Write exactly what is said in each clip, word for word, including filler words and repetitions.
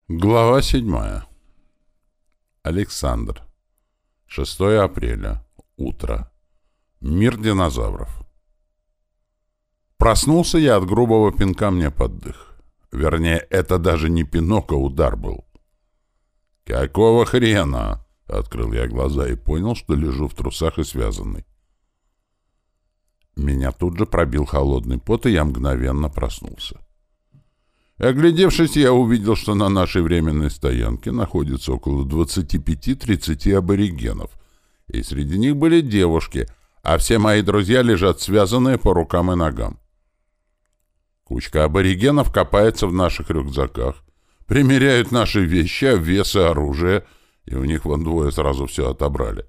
Глава седьмая. Александр. шестое апреля. Утро. Мир динозавров. Проснулся я от грубого пинка мне под дых. Вернее, это даже не пинок, а удар был. «Какого хрена?» — открыл я глаза и понял, что лежу в трусах и связанный. Меня тут же пробил холодный пот, и я мгновенно проснулся. Оглядевшись, я увидел, что на нашей временной стоянке находится около двадцати пяти-тридцати аборигенов, и среди них были девушки, а все мои друзья лежат связанные по рукам и ногам. Кучка аборигенов копается в наших рюкзаках, примеряют наши вещи, обвесы, оружие, и у них вон двое сразу все отобрали.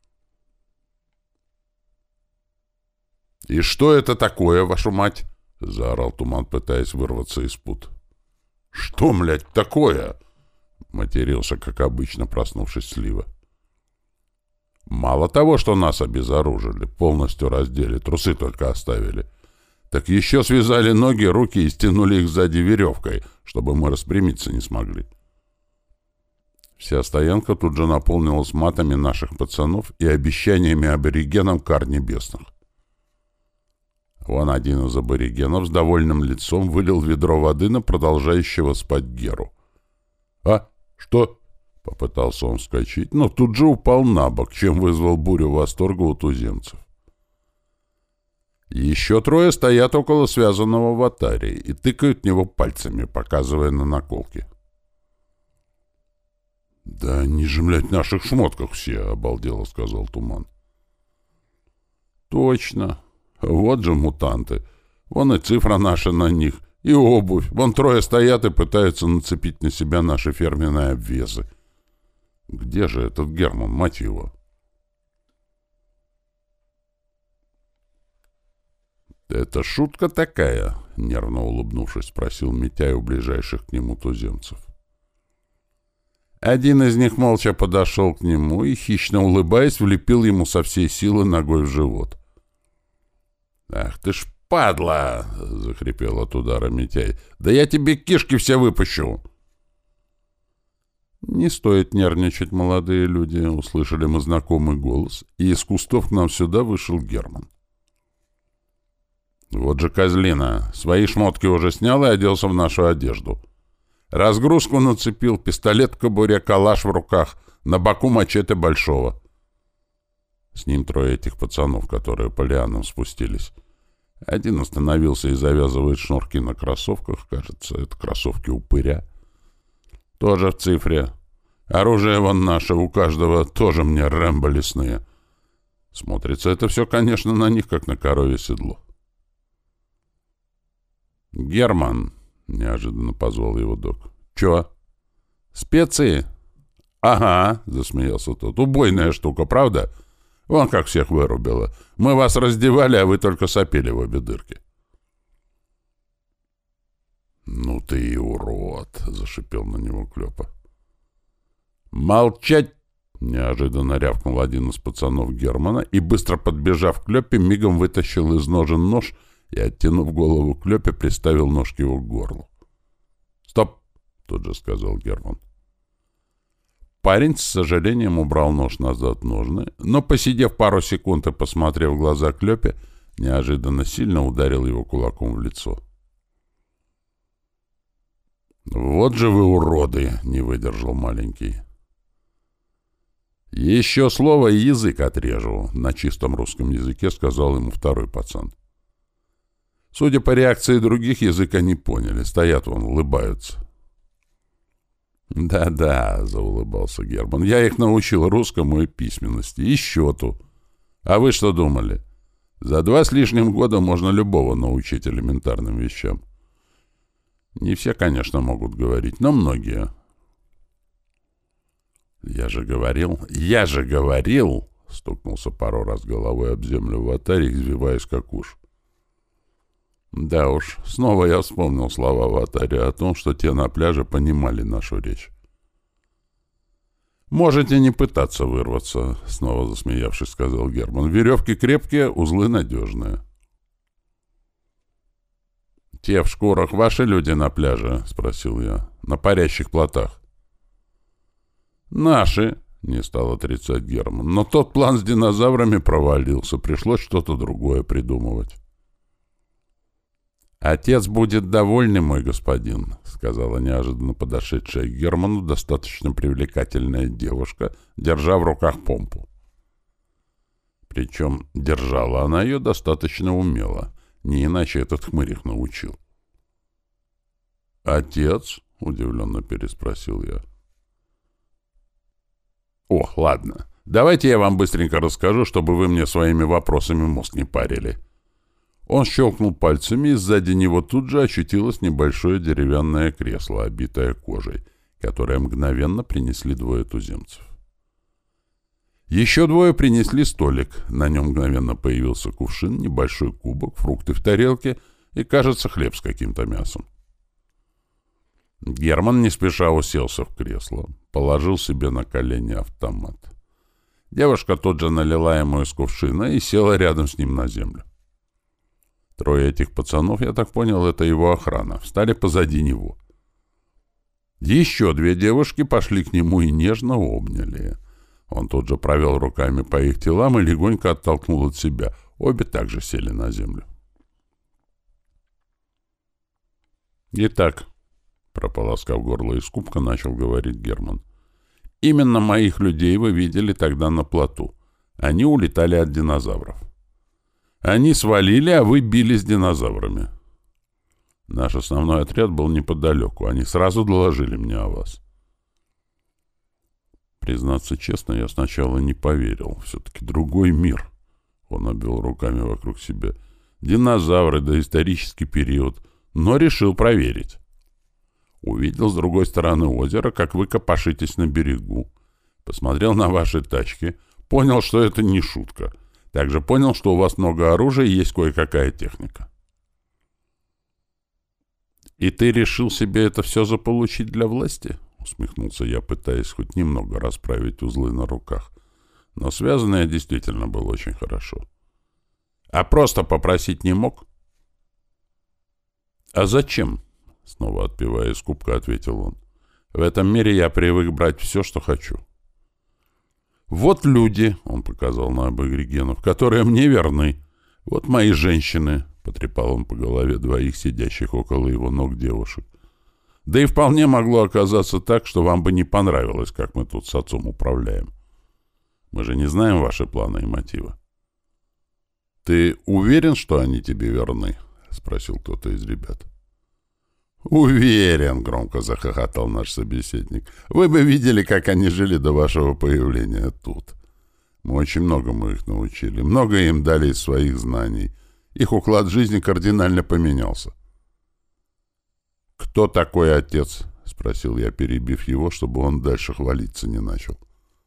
«И что это такое, вашу мать?» — заорал Туман, пытаясь вырваться из пут. «Что, млядь, такое?» — матерился, как обычно, проснувшись Слива. «Мало того, что нас обезоружили, полностью раздели, трусы только оставили, так еще связали ноги, руки и стянули их сзади веревкой, чтобы мы распрямиться не смогли». Вся стоянка тут же наполнилась матами наших пацанов и обещаниями аборигенам кар небесных. Вон один из аборигенов с довольным лицом вылил ведро воды на продолжающего спать Геру. «А? Что?» — попытался он вскочить, но тут же упал на бок, чем вызвал бурю восторга у туземцев. Еще трое стоят около связанного ватарии и тыкают в него пальцами, показывая на наколки. «Да они же, блядь, в наших шмотках все!» — обалдело сказал Туман. «Точно! Вот же мутанты! Вон и цифра наша на них, и обувь. Вон трое стоят и пытаются нацепить на себя наши фирменные обвесы. Где же этот Герман, мать его?» «Это шутка такая?» — нервно улыбнувшись, спросил Митяй у ближайших к нему туземцев. Один из них молча подошел к нему и, хищно улыбаясь, влепил ему со всей силы ногой в живот. «Ах ты ж падла!» — захрипел от удара Митяй. «Да я тебе кишки все выпущу!» «Не стоит нервничать, молодые люди!» — услышали мы знакомый голос, и из кустов к нам сюда вышел Герман. «Вот же козлина! Свои шмотки уже снял и оделся в нашу одежду. Разгрузку нацепил, пистолет в кобуре, калаш в руках, на боку мачете большого». С ним трое этих пацанов, которые по лианам спустились. Один остановился и завязывает шнурки на кроссовках. Кажется, это кроссовки упыря. Тоже в цифре. Оружие вон наше, у каждого тоже мне Рэмбо лесные. Смотрится это все, конечно, на них, как на коровье седло. «Герман!» — неожиданно позвал его док. «Чё? Специи?» «Ага!» — засмеялся тот. «Убойная штука, правда? Вон как всех вырубило. Мы вас раздевали, а вы только сопели в обе дырки». «Ну ты и урод!» — зашипел на него Клёпа. «Молчать!» — неожиданно рявкнул один из пацанов Германа и, быстро подбежав к Клёпе, мигом вытащил из ножен нож и, оттянув голову Клёпе, приставил нож к его горлу. «Стоп!» — тут же сказал Герман. Парень с сожалением убрал нож назад в ножны, но, посидев пару секунд и посмотрев в глаза Клёпе, неожиданно сильно ударил его кулаком в лицо. «Вот же вы уроды!» — не выдержал маленький. «Еще слово и язык отрежу!» — на чистом русском языке сказал ему второй пацан. Судя по реакции других, язык они поняли. Стоят вон, улыбаются. «Да-да», — заулыбался Герман, — «я их научил русскому и письменности, и счету. А вы что думали? За два с лишним года можно любого научить элементарным вещам. Не все, конечно, могут говорить, но многие». «Я же говорил, я же говорил!» — стукнулся пару раз головой об землю ватарь, извиваясь как уж. Да уж, снова я вспомнил слова ватаря о том, что те на пляже понимали нашу речь. «Можете не пытаться вырваться», — снова засмеявшись, сказал Герман. «Веревки крепкие, узлы надежные». «Те в шкурах ваши люди на пляже?» — спросил я. на парящих плотах. «Наши», — не стал отрицать Герман, — «но тот план с динозаврами провалился, пришлось что-то другое придумывать». «Отец будет довольный, мой господин», — сказала неожиданно подошедшая к Герману достаточно привлекательная девушка, держа в руках помпу. Причем держала она ее достаточно умело, не иначе этот хмырь их научил. «Отец?» — удивленно переспросил я. «О, ладно, давайте я вам быстренько расскажу, чтобы вы мне своими вопросами мозг не парили». Он щелкнул пальцами, и сзади него тут же очутилось небольшое деревянное кресло, обитое кожей, которое мгновенно принесли двое туземцев. Еще двое принесли столик, на нем мгновенно появился кувшин, небольшой кубок, фрукты в тарелке и, кажется, хлеб с каким-то мясом. Герман не спеша уселся в кресло, положил себе на колени автомат. Девушка тут же налила ему из кувшина и села рядом с ним на землю. Трое этих пацанов, я так понял, это его охрана, встали позади него. Еще две девушки пошли к нему и нежно обняли. Он тут же провел руками по их телам и легонько оттолкнул от себя. Обе также сели на землю. «Итак», — прополоскав горло из кубка, начал говорить Герман, — «именно моих людей вы видели тогда на плоту. Они улетали от динозавров. Они свалили, а вы бились с динозаврами. Наш основной отряд был неподалеку. Они сразу доложили мне о вас». Признаться честно, я сначала не поверил. Все-таки другой мир. Он обвел руками вокруг себя. Динозавры, доисторический период. Но решил проверить. Увидел с другой стороны озера, как вы копошитесь на берегу. Посмотрел на ваши тачки. Понял, что это не шутка. Также понял, что у вас много оружия и есть кое-какая техника. «И ты решил себе это все заполучить для власти?» — усмехнулся я, пытаясь хоть немного расправить узлы на руках. Но связанный я действительно был очень хорошо. «А просто попросить не мог?» «А зачем?» — снова отпивая из кубка, ответил он. «В этом мире я привык брать все, что хочу». «Вот люди», — он показал на аборигенов, — «которые мне верны. Вот мои женщины», — потрепал он по голове двоих сидящих около его ног девушек. «Да и вполне могло оказаться так, что вам бы не понравилось, как мы тут с отцом управляем. Мы же не знаем ваши планы и мотивы». «Ты уверен, что они тебе верны?» — спросил кто-то из ребят. «Уверен», — громко захохотал наш собеседник. «Вы бы видели, как они жили до вашего появления тут. Мы очень многому их научили, многое им дали из своих знаний. Их уклад жизни кардинально поменялся». «Кто такой отец?» — спросил я, перебив его, чтобы он дальше хвалиться не начал.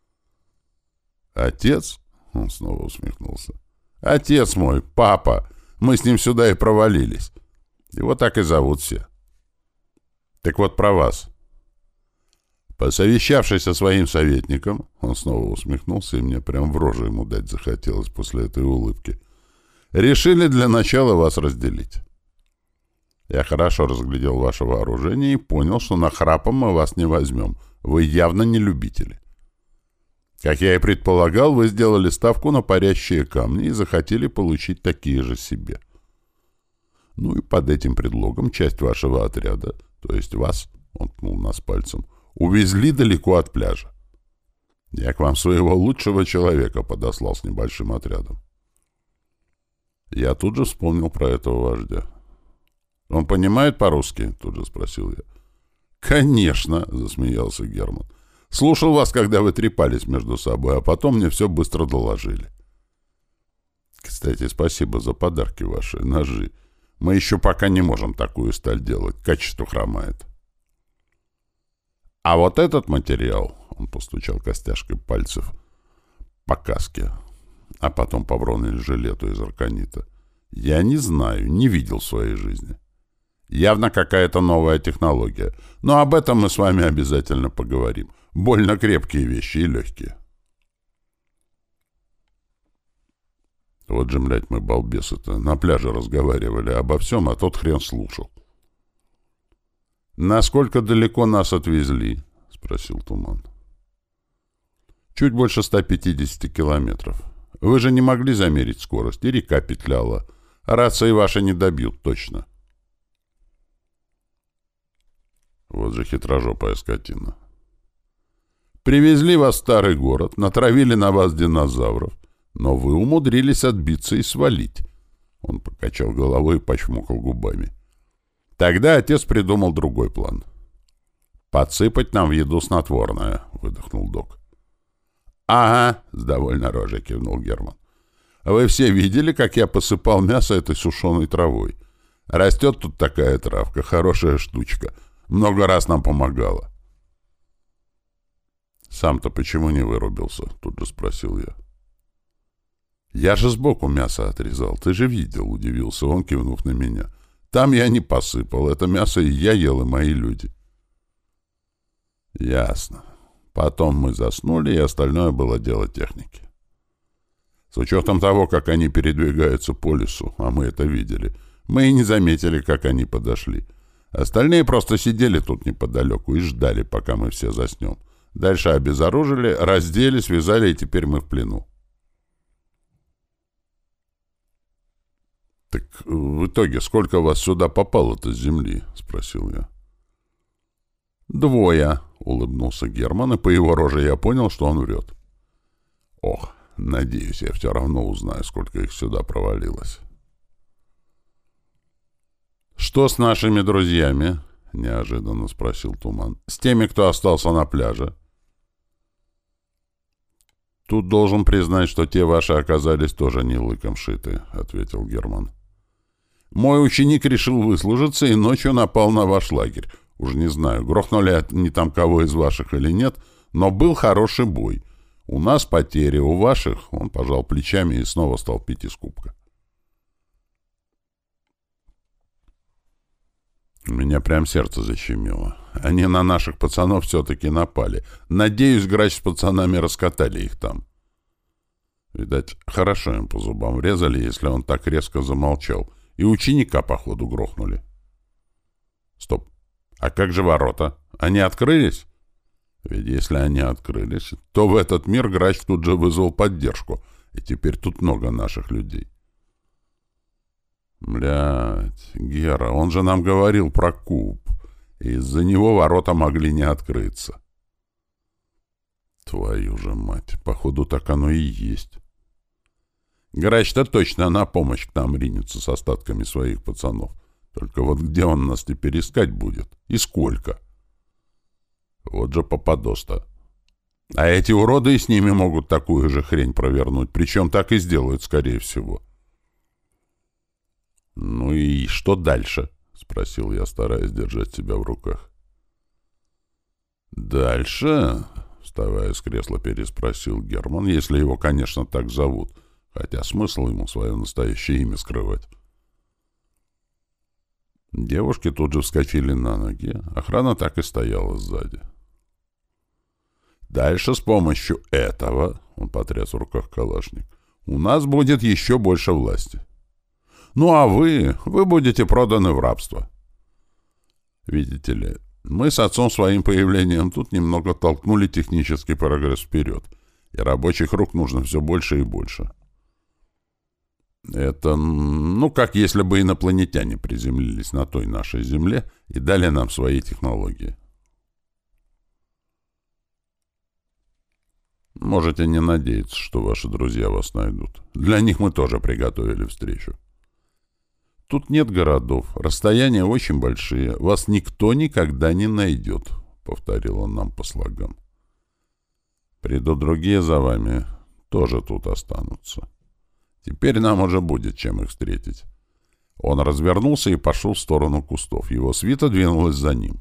«Отец?» — он снова усмехнулся. «Отец мой, папа. Мы с ним сюда и провалились. Его так и зовут все». «Так вот про вас». Посовещавшись со своим советником, он снова усмехнулся, и мне прям в рожу ему дать захотелось после этой улыбки, решили для начала вас разделить. Я хорошо разглядел ваше вооружение и понял, что нахрапом мы вас не возьмем. Вы явно не любители. Как я и предполагал, вы сделали ставку на парящие камни и захотели получить такие же себе. Ну и под этим предлогом часть вашего отряда, то есть вас, он ткнул нас пальцем, увезли далеко от пляжа. Я к вам своего лучшего человека подослал с небольшим отрядом. Я тут же вспомнил про этого вождя. «Он понимает по-русски?» — тут же спросил я. «Конечно!» — засмеялся Герман. «Слушал вас, когда вы трепались между собой, а потом мне все быстро доложили. Кстати, спасибо за подарки ваши, ножи. Мы еще пока не можем такую сталь делать, качество хромает. А вот этот материал, он постучал костяшкой пальцев по каске, а потом по бронежилету из арканита, я не знаю, не видел в своей жизни. Явно какая-то новая технология, но об этом мы с вами обязательно поговорим. Больно крепкие вещи и легкие. Вот же, блядь, мы балбесы-то на пляже разговаривали обо всем, а тот хрен слушал. «Насколько далеко нас отвезли?» — спросил Туман. «Чуть больше ста пятидесяти километров. Вы же не могли замерить скорость, и река петляла. Рации ваши не добьют, точно». Вот же хитрожопая скотина. «Привезли вас в старый город, натравили на вас динозавров, но вы умудрились отбиться и свалить». Он покачал головой и почмокал губами. Тогда отец придумал другой план. «Подсыпать нам в еду снотворное», — выдохнул док. «Ага», — с довольной рожей кивнул Герман. «Вы все видели, как я посыпал мясо этой сушеной травой? Растет тут такая травка, хорошая штучка. Много раз нам помогала». «Сам-то почему не вырубился?» — тут же спросил я. «Я же сбоку мясо отрезал, ты же видел», — удивился он, кивнув на меня. «Там я не посыпал, это мясо и я ел, и мои люди». «Ясно. Потом мы заснули, и остальное было дело техники. С учетом того, как они передвигаются по лесу, а мы это видели, мы и не заметили, как они подошли. Остальные просто сидели тут неподалеку и ждали, пока мы все заснем. Дальше обезоружили, раздели, связали, и теперь мы в плену». «Так в итоге сколько вас сюда попало-то с земли?» — спросил я. «Двое», — улыбнулся Герман, и по его роже я понял, что он врет. «Ох, надеюсь, я все равно узнаю, сколько их сюда провалилось». «Что с нашими друзьями?» — неожиданно спросил Туман. «С теми, кто остался на пляже?» «Тут должен признать, что те ваши оказались тоже не лыком шиты», — ответил Герман. «Мой ученик решил выслужиться и ночью напал на ваш лагерь. Уж не знаю, грохнули они там кого из ваших или нет, но был хороший бой. У нас потери, у ваших...» Он пожал плечами и снова стал пить из кубка. У меня прям сердце защемило. Они на наших пацанов все-таки напали. Надеюсь, грач с пацанами раскатали их там. Видать, хорошо им по зубам врезали, если он так резко замолчал. И ученика, походу, грохнули. Стоп. А как же ворота? Они открылись? Ведь если они открылись, то в этот мир грач тут же вызвал поддержку. И теперь тут много наших людей. Блядь, Гера, он же нам говорил про куб. Из-за него ворота могли не открыться. Твою же мать, походу так оно и есть. Грач-то точно на помощь к нам ринется с остатками своих пацанов. Только вот где он нас теперь искать будет? И сколько? Вот же попадос-то. А эти уроды и с ними могут такую же хрень провернуть. Причем так и сделают, скорее всего. «Ну и что дальше?» — спросил я, стараясь держать себя в руках. «Дальше?» — вставая с кресла, переспросил Герман, если его, конечно, так зовут, хотя смысл ему свое настоящее имя скрывать. Девушки тут же вскочили на ноги, охрана так и стояла сзади. «Дальше с помощью этого, — он потряс в руках калашник, — у нас будет еще больше власти. Ну а вы, вы будете проданы в рабство. Видите ли, мы с отцом своим появлением тут немного толкнули технический прогресс вперед, и рабочих рук нужно все больше и больше. Это, ну, как если бы инопланетяне приземлились на той нашей Земле и дали нам свои технологии. Можете не надеяться, что ваши друзья вас найдут. Для них мы тоже приготовили встречу. Тут нет городов, расстояния очень большие, вас никто никогда не найдет, — повторил он нам по слогам. Придут другие за вами, тоже тут останутся. Теперь нам уже будет чем их встретить. Он развернулся и пошел в сторону кустов. Его свита двинулась за ним.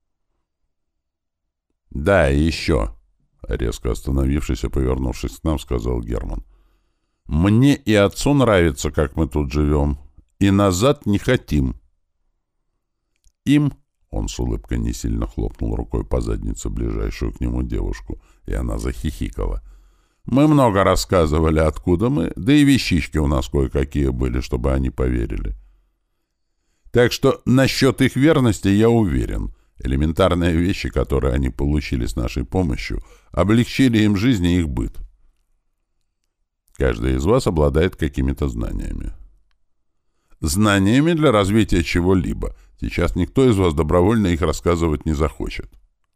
— Да, и еще, — резко остановившись и повернувшись к нам, сказал Герман. — Мне и отцу нравится, как мы тут живем. И назад не хотим. Им, он с улыбкой не сильно хлопнул рукой по заднице ближайшую к нему девушку, и она захихикала. Мы много рассказывали, откуда мы, да и вещички у нас кое-какие были, чтобы они поверили. Так что насчет их верности я уверен. Элементарные вещи, которые они получили с нашей помощью, облегчили им жизнь и их быт. Каждый из вас обладает какими-то знаниями. Знаниями для развития чего-либо. Сейчас никто из вас добровольно их рассказывать не захочет.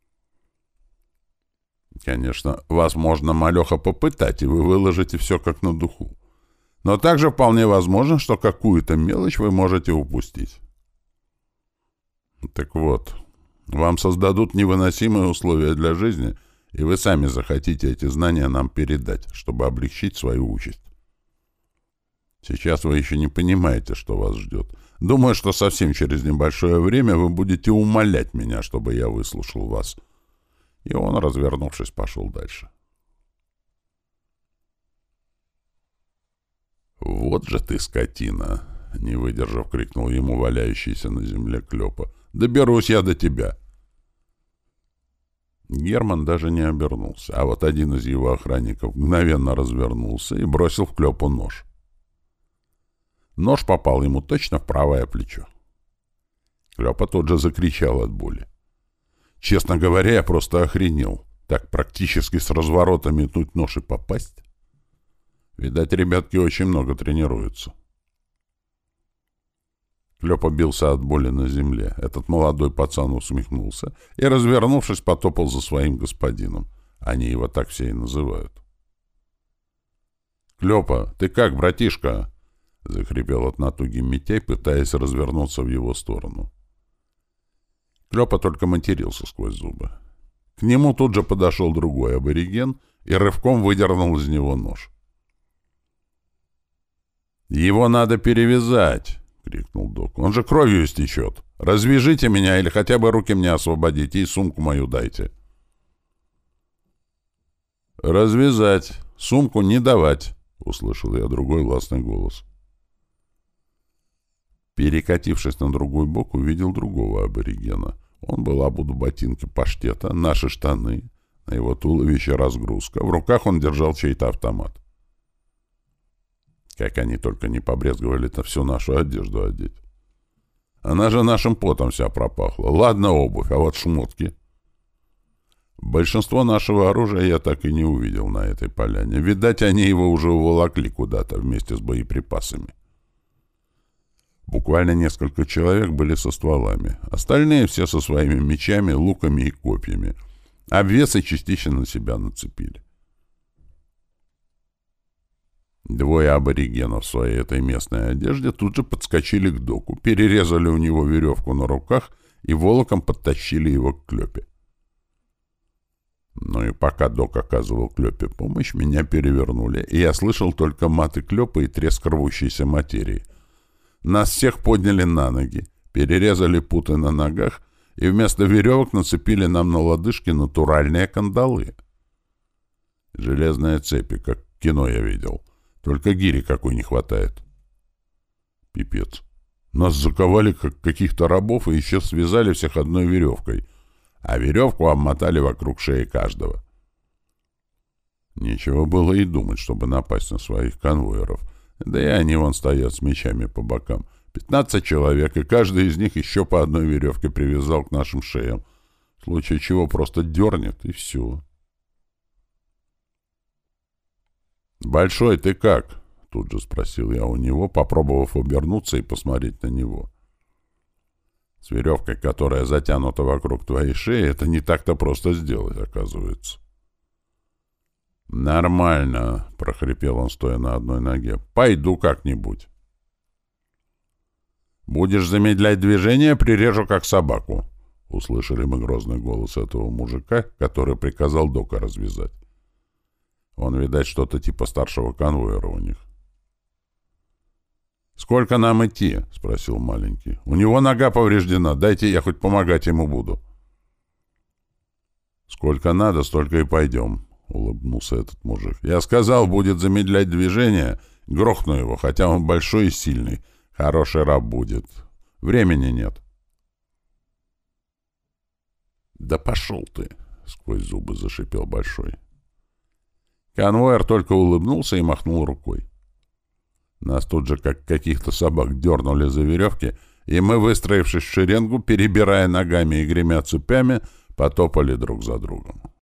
Конечно, вас можно малеха попытать, и вы выложите все как на духу. Но также вполне возможно, что какую-то мелочь вы можете упустить. Так вот, вам создадут невыносимые условия для жизни, и вы сами захотите эти знания нам передать, чтобы облегчить свою участь. Сейчас вы еще не понимаете, что вас ждет. Думаю, что совсем через небольшое время вы будете умолять меня, чтобы я выслушал вас. И он, развернувшись, пошел дальше. «Вот же ты, скотина!» — не выдержав, крикнул ему валяющийся на земле Клёпа. «Доберусь я до тебя!» Герман даже не обернулся, а вот один из его охранников мгновенно развернулся и бросил в Клёпу нож. Нож попал ему точно в правое плечо. Клёпа тут же закричал от боли. Честно говоря, я просто охренел. Так практически с разворота метнуть нож и попасть? Видать, ребятки очень много тренируются. Клёпа бился от боли на земле. Этот молодой пацан усмехнулся и, развернувшись, потопал за своим господином. Они его так все и называют. «Клёпа, ты как, братишка?» — захрипел от натуги Митяй, пытаясь развернуться в его сторону. Клёпа только матерился сквозь зубы. К нему тут же подошел другой абориген и рывком выдернул из него нож. «Его надо перевязать!» — крикнул док. «Он же кровью истечет! Развяжите меня или хотя бы руки мне освободите и сумку мою дайте!» «Развязать! Сумку не давать!» — услышал я другой властный голос. Перекатившись на другой бок, увидел другого аборигена. Он был обут в ботинке паштета, наши штаны, на его туловище разгрузка. В руках он держал чей-то автомат. Как они только не побрезговали-то всю нашу одежду одеть. Она же нашим потом вся пропахла. Ладно обувь, а вот шмотки. Большинство нашего оружия я так и не увидел на этой поляне. Видать, они его уже уволокли куда-то вместе с боеприпасами. Буквально несколько человек были со стволами. Остальные все со своими мечами, луками и копьями. Обвесы частично на себя нацепили. Двое аборигенов в своей этой местной одежде тут же подскочили к доку, перерезали у него веревку на руках и волоком подтащили его к Клёпе. Ну и пока док оказывал Клёпе помощь, меня перевернули, и я слышал только маты Клёпы и треск рвущейся материи. Нас всех подняли на ноги, перерезали путы на ногах и вместо веревок нацепили нам на лодыжки натуральные кандалы. Железные цепи, как в кино я видел. Только гири какой не хватает. Пипец. Нас заковали, как каких-то рабов, и еще связали всех одной веревкой, а веревку обмотали вокруг шеи каждого. Нечего было и думать, чтобы напасть на своих конвоиров. Да и они вон стоят с мечами по бокам. Пятнадцать человек, и каждый из них еще по одной веревке привязал к нашим шеям. В случае чего просто дернет, и все. «Большой, ты как?» — тут же спросил я у него, попробовав обернуться и посмотреть на него. «С веревкой, которая затянута вокруг твоей шеи, это не так-то просто сделать, оказывается». «Нормально», — прохрипел он, стоя на одной ноге. «Пойду как-нибудь». «Будешь замедлять движение, прирежу как собаку», — услышали мы грозный голос этого мужика, который приказал дока развязать. Он, видать, что-то типа старшего конвоира у них. «Сколько нам идти?» — спросил маленький. «У него нога повреждена. Дайте, я хоть помогать ему буду». «Сколько надо, столько и пойдем», — улыбнулся этот мужик. «Я сказал, будет замедлять движение. Грохну его, хотя он большой и сильный. Хороший раб будет. Времени нет». «Да пошел ты!» — сквозь зубы зашипел Большой. Конвоир только улыбнулся и махнул рукой. Нас тут же, как каких-то собак, дернули за веревки, и мы, выстроившись в шеренгу, перебирая ногами и гремя цепями, потопали друг за другом.